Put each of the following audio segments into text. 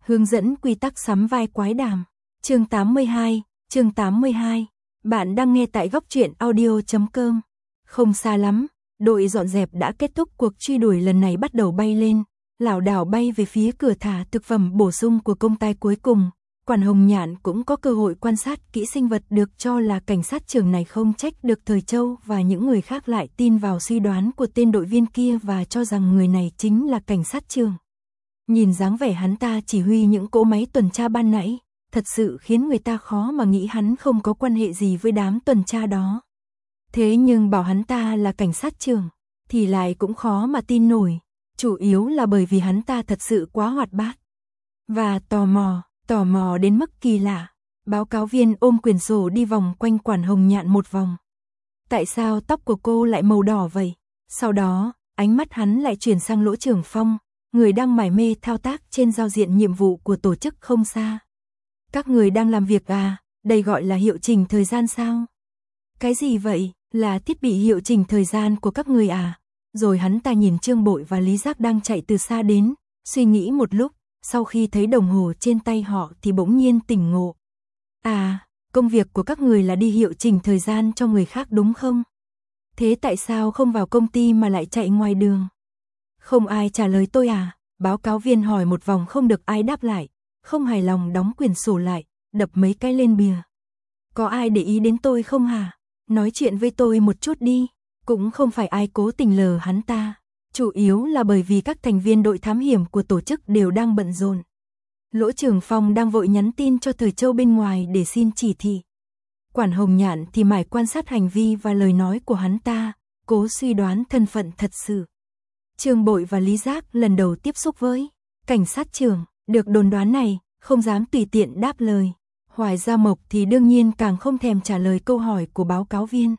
Hướng dẫn quy tắc sắm vai quái đàm. Chương 82. Bạn đang nghe tại góc truyện audio.com. Không xa lắm, đội dọn dẹp đã kết thúc cuộc truy đuổi lần này bắt đầu bay lên, lảo đảo bay về phía cửa thả thực phẩm bổ sung của công ty cuối cùng. Quản Hồng Nhạn cũng có cơ hội quan sát kỹ sinh vật được cho là cảnh sát trưởng này, không trách được Thời Châu và những người khác lại tin vào suy đoán của tên đội viên kia và cho rằng người này chính là cảnh sát trưởng. Nhìn dáng vẻ hắn ta chỉ huy những cỗ máy tuần tra ban nãy, thật sự khiến người ta khó mà nghĩ hắn không có quan hệ gì với đám tuần tra đó. Thế nhưng bảo hắn ta là cảnh sát trưởng thì lại cũng khó mà tin nổi, chủ yếu là bởi vì hắn ta thật sự quá hoạt bát và tò mò đến mức kỳ lạ. Báo cáo viên ôm quyển sổ đi vòng quanh Quản Hồng Nhạn một vòng. Tại sao tóc của cô lại màu đỏ vậy? Sau đó, ánh mắt hắn lại chuyển sang Lỗ Trưởng Phong, người đang mải mê thao tác trên giao diện nhiệm vụ của tổ chức không xa. Các người đang làm việc à? Đây gọi là hiệu chỉnh thời gian sao? Cái gì vậy? Là thiết bị hiệu chỉnh thời gian của các người à? Rồi hắn ta nhìn Trương Bội và Lý Giác đang chạy từ xa đến, suy nghĩ một lúc, sau khi thấy đồng hồ trên tay họ thì bỗng nhiên tỉnh ngộ. À, công việc của các người là đi hiệu chỉnh thời gian cho người khác đúng không? Thế tại sao không vào công ty mà lại chạy ngoài đường? Không ai trả lời tôi à? Báo cáo viên hỏi một vòng không được ai đáp lại, không hài lòng đóng quyển sổ lại, đập mấy cái lên bìa. Có ai để ý đến tôi không hả? Nói chuyện với tôi một chút đi. Cũng không phải ai cố tình lờ hắn ta, chủ yếu là bởi vì các thành viên đội thám hiểm của tổ chức đều đang bận rộn. Lỗ Trưởng Phong đang vội nhắn tin cho Thời Châu bên ngoài để xin chỉ thị. Quản Hồng Nhạn thì mải quan sát hành vi và lời nói của hắn ta, cố suy đoán thân phận thật sự. Trương Bội và Lý Giác lần đầu tiếp xúc với cảnh sát trưởng, được đồn đoán này, không dám tùy tiện đáp lời. Hoài Gia Mộc thì đương nhiên càng không thèm trả lời câu hỏi của báo cáo viên.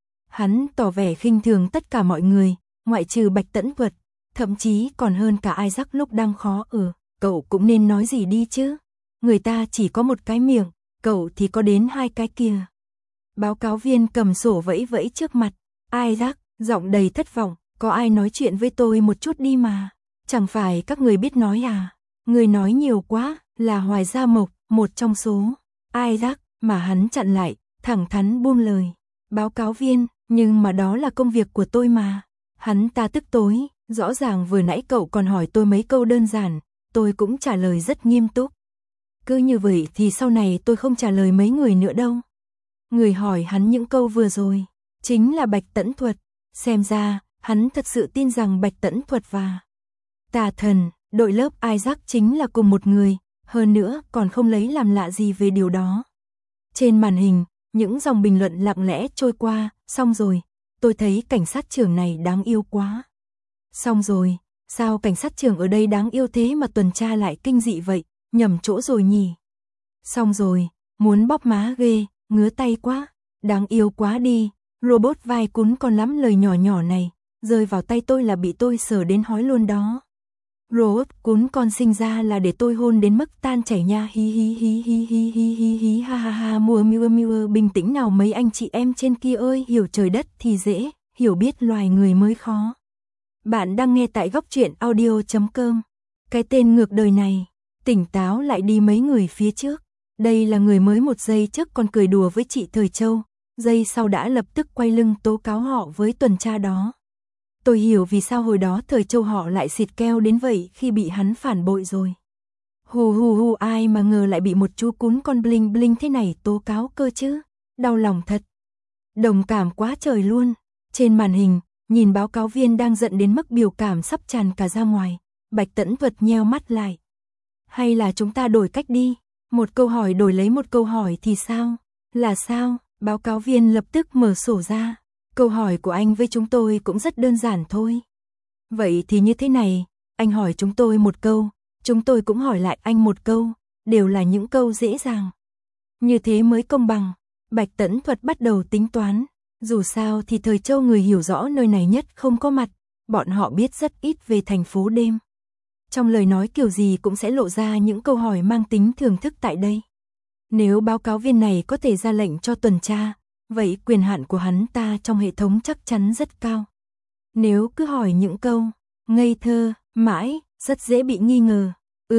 Hắn tỏ vẻ khinh thường tất cả mọi người, ngoại trừ Bạch Tẫn Thuật, thậm chí còn hơn cả Isaac lúc đang khó ở. Cậu cũng nên nói gì đi chứ. Người ta chỉ có một cái miệng, cậu thì có đến hai cái kia. Báo cáo viên cầm sổ vẫy vẫy trước mặt. Isaac, giọng đầy thất vọng, có ai nói chuyện với tôi một chút đi mà. Chẳng phải các người biết nói à? Người nói nhiều quá, là Hoài Gia Mộc, một trong số. Isaac, mà hắn chặn lại, thẳng thắn buông lời. Báo cáo viên, nhưng mà đó là công việc của tôi mà. Hắn ta tức tối, rõ ràng vừa nãy cậu còn hỏi tôi mấy câu đơn giản, tôi cũng trả lời rất nghiêm túc. Cứ như vậy thì sau này tôi không trả lời mấy người nữa đâu. Người hỏi hắn những câu vừa rồi, chính là Bạch Tẫn Thuật. Xem ra, hắn thật sự tin rằng Bạch Tẫn Thuật và Tà Thần, đội lớp Isaac chính là cùng một người, hơn nữa còn không lấy làm lạ gì về điều đó. Trên màn hình, những dòng bình luận lặng lẽ trôi qua, xong rồi, tôi thấy cảnh sát trưởng này đáng yêu quá. Xong rồi, sao cảnh sát trưởng ở đây đáng yêu thế mà tuần tra lại kinh dị vậy, nhầm chỗ rồi nhỉ. Xong rồi, muốn bóp má ghê, ngứa tay quá, đáng yêu quá đi, robot vai cún con lắm lời nhỏ nhỏ này, rơi vào tay tôi là bị tôi sờ đến hói luôn đó. Robot cún con sinh ra là để tôi hôn đến mức tan chảy nha, hi hi hi hi hi hi hi hi ha ha ha, mùa bình tĩnh nào mấy anh chị em trên kia ơi, hiểu trời đất thì dễ, hiểu biết loài người mới khó. Bạn đang nghe tại góc truyện audio.com. Cái tên ngược đời này, tỉnh táo lại đi mấy người phía trước. Đây là người mới một giây trước còn cười đùa với chị Thời Châu, giây sau đã lập tức quay lưng tố cáo họ với tuần tra đó. Tôi hiểu vì sao hồi đó Thời Châu họ lại xịt keo đến vậy khi bị hắn phản bội rồi. Hù ai mà ngờ lại bị một chú cún con bling bling thế này tố cáo cơ chứ. Đau lòng thật. Đồng cảm quá trời luôn. Trên màn hình, nhìn báo cáo viên đang giận đến mức biểu cảm sắp tràn cả ra ngoài. Bạch Tẫn Thuật nheo mắt lại. Hay là chúng ta đổi cách đi. Một câu hỏi đổi lấy một câu hỏi thì sao? Là sao? Báo cáo viên lập tức mở sổ ra. Câu hỏi của anh với chúng tôi cũng rất đơn giản thôi. Vậy thì như thế này, anh hỏi chúng tôi một câu, chúng tôi cũng hỏi lại anh một câu, đều là những câu dễ dàng. Như thế mới công bằng. Bạch Tẫn Thuật bắt đầu tính toán, dù sao thì Thời Châu người hiểu rõ nơi này nhất không có mặt, bọn họ biết rất ít về thành phố đêm. Trong lời nói kiểu gì cũng sẽ lộ ra những câu hỏi mang tính thưởng thức tại đây. Nếu báo cáo viên này có thể ra lệnh cho tuần tra, vậy quyền hạn của hắn ta trong hệ thống chắc chắn rất cao. Nếu cứ hỏi những câu ngây thơ, mãi, rất dễ bị nghi ngờ.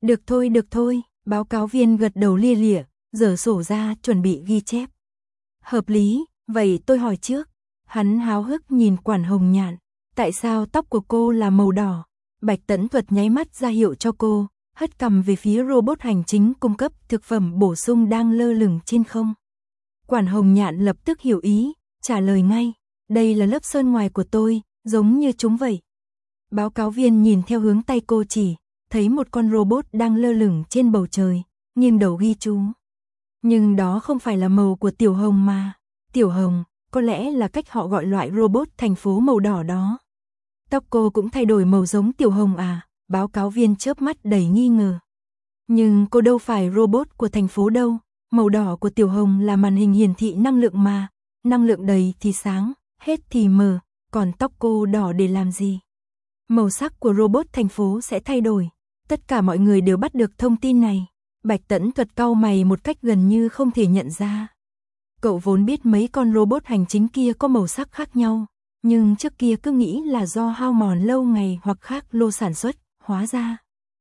được thôi, báo cáo viên gật đầu lia lịa, giở sổ ra chuẩn bị ghi chép. Hợp lý, vậy tôi hỏi trước. Hắn háo hức nhìn Quản Hồng Nhạn, tại sao tóc của cô là màu đỏ? Bạch Tẫn Thuật nháy mắt ra hiệu cho cô, hất cằm về phía robot hành chính cung cấp thực phẩm bổ sung đang lơ lửng trên không. Quản Hồng Nhạn lập tức hiểu ý, trả lời ngay, đây là lớp sơn ngoài của tôi, giống như chúng vậy. Báo cáo viên nhìn theo hướng tay cô chỉ, thấy một con robot đang lơ lửng trên bầu trời, nghiêng đầu ghi chú. Nhưng đó không phải là màu của Tiểu Hồng mà. Tiểu Hồng, có lẽ là cách họ gọi loại robot thành phố màu đỏ đó. Tóc cô cũng thay đổi màu giống Tiểu Hồng à? Báo cáo viên chớp mắt đầy nghi ngờ. Nhưng cô đâu phải robot của thành phố đâu. Màu đỏ của Tiểu Hồng là màn hình hiển thị năng lượng mà. Năng lượng đầy thì sáng, hết thì mờ. Còn tóc cô đỏ để làm gì? Màu sắc của robot thành phố sẽ thay đổi. Tất cả mọi người đều bắt được thông tin này. Bạch Tẫn Thuật cau mày một cách gần như không thể nhận ra. Cậu vốn biết mấy con robot hành chính kia có màu sắc khác nhau, nhưng trước kia cứ nghĩ là do hao mòn lâu ngày hoặc khác lô sản xuất, hóa ra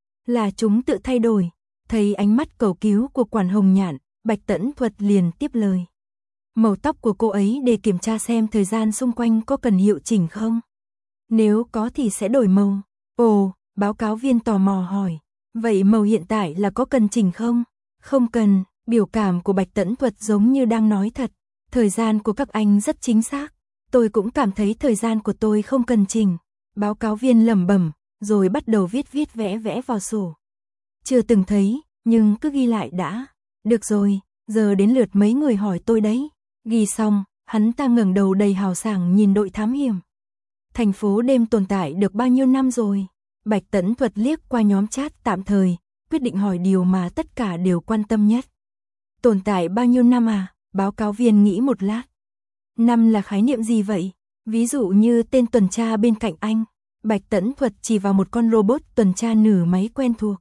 là chúng tự thay đổi. Thấy ánh mắt cầu cứu của Quản Hồng Nhạn, Bạch Tẫn Thuật liền tiếp lời. Màu tóc của cô ấy để kiểm tra xem thời gian xung quanh có cần hiệu chỉnh không? Nếu có thì sẽ đổi màu. Ồ, báo cáo viên tò mò hỏi. Vậy màu hiện tại là có cần chỉnh không? Không cần, biểu cảm của Bạch Tẫn Thuật giống như đang nói thật. Thời gian của các anh rất chính xác. Tôi cũng cảm thấy thời gian của tôi không cần chỉnh. Báo cáo viên lẩm bẩm, rồi bắt đầu viết vẽ vào sổ. Chưa từng thấy, nhưng cứ ghi lại đã. Được rồi, giờ đến lượt mấy người hỏi tôi đấy. Ghi xong, hắn ta ngẩng đầu đầy hào sảng nhìn đội thám hiểm. Thành phố đêm tồn tại được bao nhiêu năm rồi? Bạch Tẫn Thuật liếc qua nhóm chat tạm thời, quyết định hỏi điều mà tất cả đều quan tâm nhất. Tồn tại bao nhiêu năm à? Báo cáo viên nghĩ một lát. Năm là khái niệm gì vậy? Ví dụ như tên tuần tra bên cạnh anh. Bạch Tẫn Thuật chỉ vào một con robot tuần tra nửa máy quen thuộc.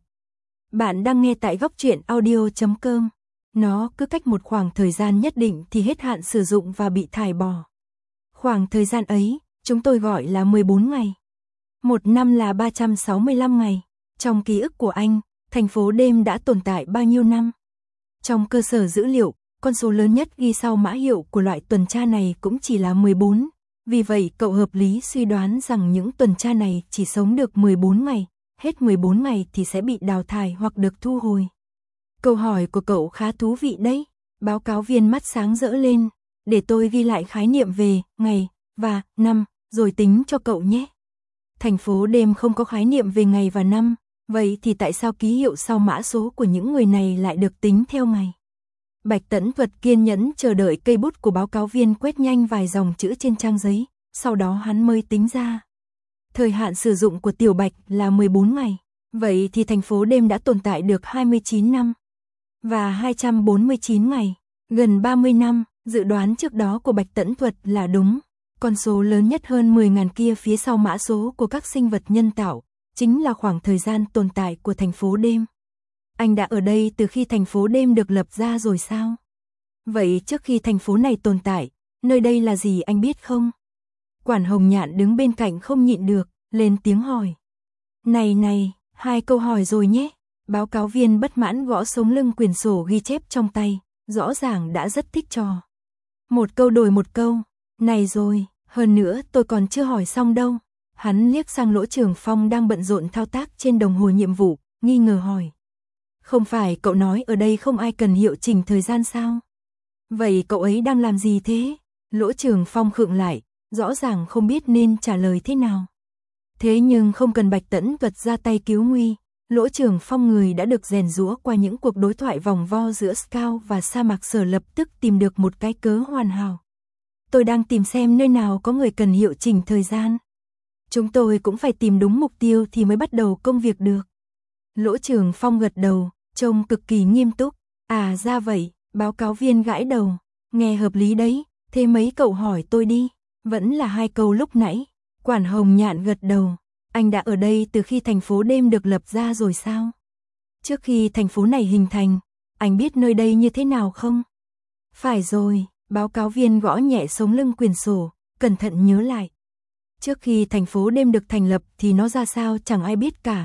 Bạn đang nghe tại góc truyện audio.com. Nó cứ cách một khoảng thời gian nhất định thì hết hạn sử dụng và bị thải bỏ. Khoảng thời gian ấy, chúng tôi gọi là 14 ngày. Một năm là 365 ngày. Trong ký ức của anh, thành phố đêm đã tồn tại bao nhiêu năm? Trong cơ sở dữ liệu, con số lớn nhất ghi sau mã hiệu của loại tuần tra này cũng chỉ là 14. Vì vậy cậu hợp lý suy đoán rằng những tuần tra này chỉ sống được 14 ngày. Hết 14 ngày thì sẽ bị đào thải hoặc được thu hồi. Câu hỏi của cậu khá thú vị đấy. Báo cáo viên mắt sáng rỡ lên. Để tôi ghi lại khái niệm về ngày và năm, rồi tính cho cậu nhé. Thành phố đêm không có khái niệm về ngày và năm, vậy thì tại sao ký hiệu sau mã số của những người này lại được tính theo ngày? Bạch Tẫn Thuật kiên nhẫn chờ đợi cây bút của báo cáo viên quét nhanh vài dòng chữ trên trang giấy, sau đó hắn mới tính ra. Thời hạn sử dụng của Tiểu Bạch là 14 ngày, vậy thì thành phố đêm đã tồn tại được 29 năm và 249 ngày, gần 30 năm, dự đoán trước đó của Bạch Tẫn Thuật là đúng. Con số lớn nhất hơn 10.000 kia phía sau mã số của các sinh vật nhân tạo, chính là khoảng thời gian tồn tại của thành phố đêm. Anh đã ở đây từ khi thành phố đêm được lập ra rồi sao? Vậy trước khi thành phố này tồn tại, nơi đây là gì anh biết không? Quản Hồng Nhạn đứng bên cạnh không nhịn được, lên tiếng hỏi. Này, 2 câu hỏi rồi nhé. Báo cáo viên bất mãn gõ sống lưng quyển sổ ghi chép trong tay, rõ ràng đã rất thích trò. Một câu đổi một câu. Này rồi, hơn nữa tôi còn chưa hỏi xong đâu. Hắn liếc sang Lỗ Trường Phong đang bận rộn thao tác trên đồng hồ nhiệm vụ, nghi ngờ hỏi. Không phải cậu nói ở đây không ai cần hiệu chỉnh thời gian sao? Vậy cậu ấy đang làm gì thế? Lỗ Trường Phong khựng lại, rõ ràng không biết nên trả lời thế nào. Thế nhưng không cần Bạch Tẫn Thuật ra tay cứu nguy, Lỗ Trường Phong người đã được rèn giũa qua những cuộc đối thoại vòng vo giữa Scout và sa mạc sở lập tức tìm được một cái cớ hoàn hảo. Tôi đang tìm xem nơi nào có người cần hiệu chỉnh thời gian. Chúng tôi cũng phải tìm đúng mục tiêu thì mới bắt đầu công việc được. Lỗ Trường Phong gật đầu, trông cực kỳ nghiêm túc. À ra vậy, báo cáo viên gãi đầu. Nghe hợp lý đấy, thế mấy cậu hỏi tôi đi. Vẫn là 2 câu lúc nãy. Quản Hồng Nhạn gật đầu. Anh đã ở đây từ khi thành phố đêm được lập ra rồi sao? Trước khi thành phố này hình thành, anh biết nơi đây như thế nào không? Phải rồi, báo cáo viên gõ nhẹ sống lưng quyển sổ, cẩn thận nhớ lại. Trước khi thành phố đêm được thành lập thì nó ra sao chẳng ai biết cả.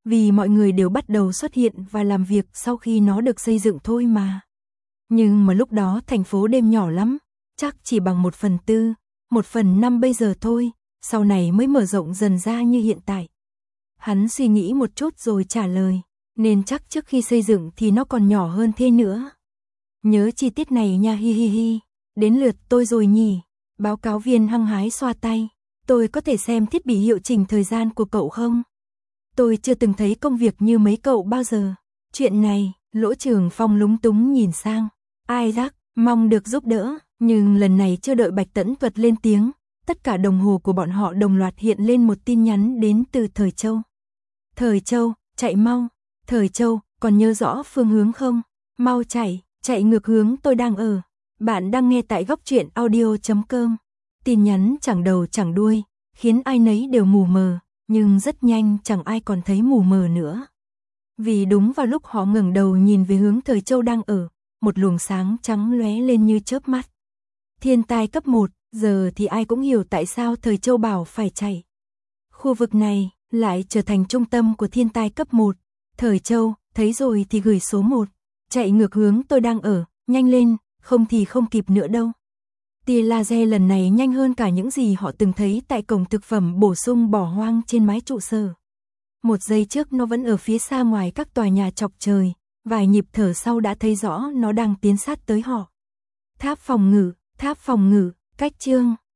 vì mọi người đều bắt đầu xuất hiện và làm việc sau khi nó được xây dựng thôi mà. Nhưng mà lúc đó thành phố đêm nhỏ lắm, chắc chỉ bằng 1/4, 1/5 bây giờ thôi, sau này mới mở rộng dần ra như hiện tại. Hắn suy nghĩ một chút rồi trả lời, nên chắc trước khi xây dựng thì nó còn nhỏ hơn thế nữa. Nhớ chi tiết này nha, hi hi hi, đến lượt tôi rồi nhỉ. Báo cáo viên hăng hái xoa tay, tôi có thể xem thiết bị hiệu chỉnh thời gian của cậu không? Tôi chưa từng thấy công việc như mấy cậu bao giờ. Chuyện này, Lỗ Trường Phong lúng túng nhìn sang. Isaac, mong được giúp đỡ, nhưng lần này chưa đợi Bạch Tẫn Thuật lên tiếng, tất cả đồng hồ của bọn họ đồng loạt hiện lên một tin nhắn đến từ Thời Châu. Thời Châu, chạy mau. Thời Châu, còn nhớ rõ phương hướng không? Mau chạy ngược hướng tôi đang ở. Bạn đang nghe tại góc truyện audio.com. Tin nhắn chẳng đầu chẳng đuôi, khiến ai nấy đều mù mờ, nhưng rất nhanh chẳng ai còn thấy mù mờ nữa. Vì đúng vào lúc họ ngẩng đầu nhìn về hướng Thời Châu đang ở, một luồng sáng trắng lóe lên như chớp mắt. Thiên tai cấp 1, giờ thì ai cũng hiểu tại sao Thời Châu bảo phải chạy. Khu vực này lại trở thành trung tâm của thiên tai cấp 1. Thời Châu, thấy rồi thì gửi số 1. Chạy ngược hướng tôi đang ở, nhanh lên, không thì không kịp nữa đâu. Tia laser lần này nhanh hơn cả những gì họ từng thấy tại cổng thực phẩm bổ sung bỏ hoang trên mái trụ sở. Một giây trước nó vẫn ở phía xa ngoài các tòa nhà chọc trời, vài nhịp thở sau đã thấy rõ nó đang tiến sát tới họ. Tháp phòng ngự, cách chương.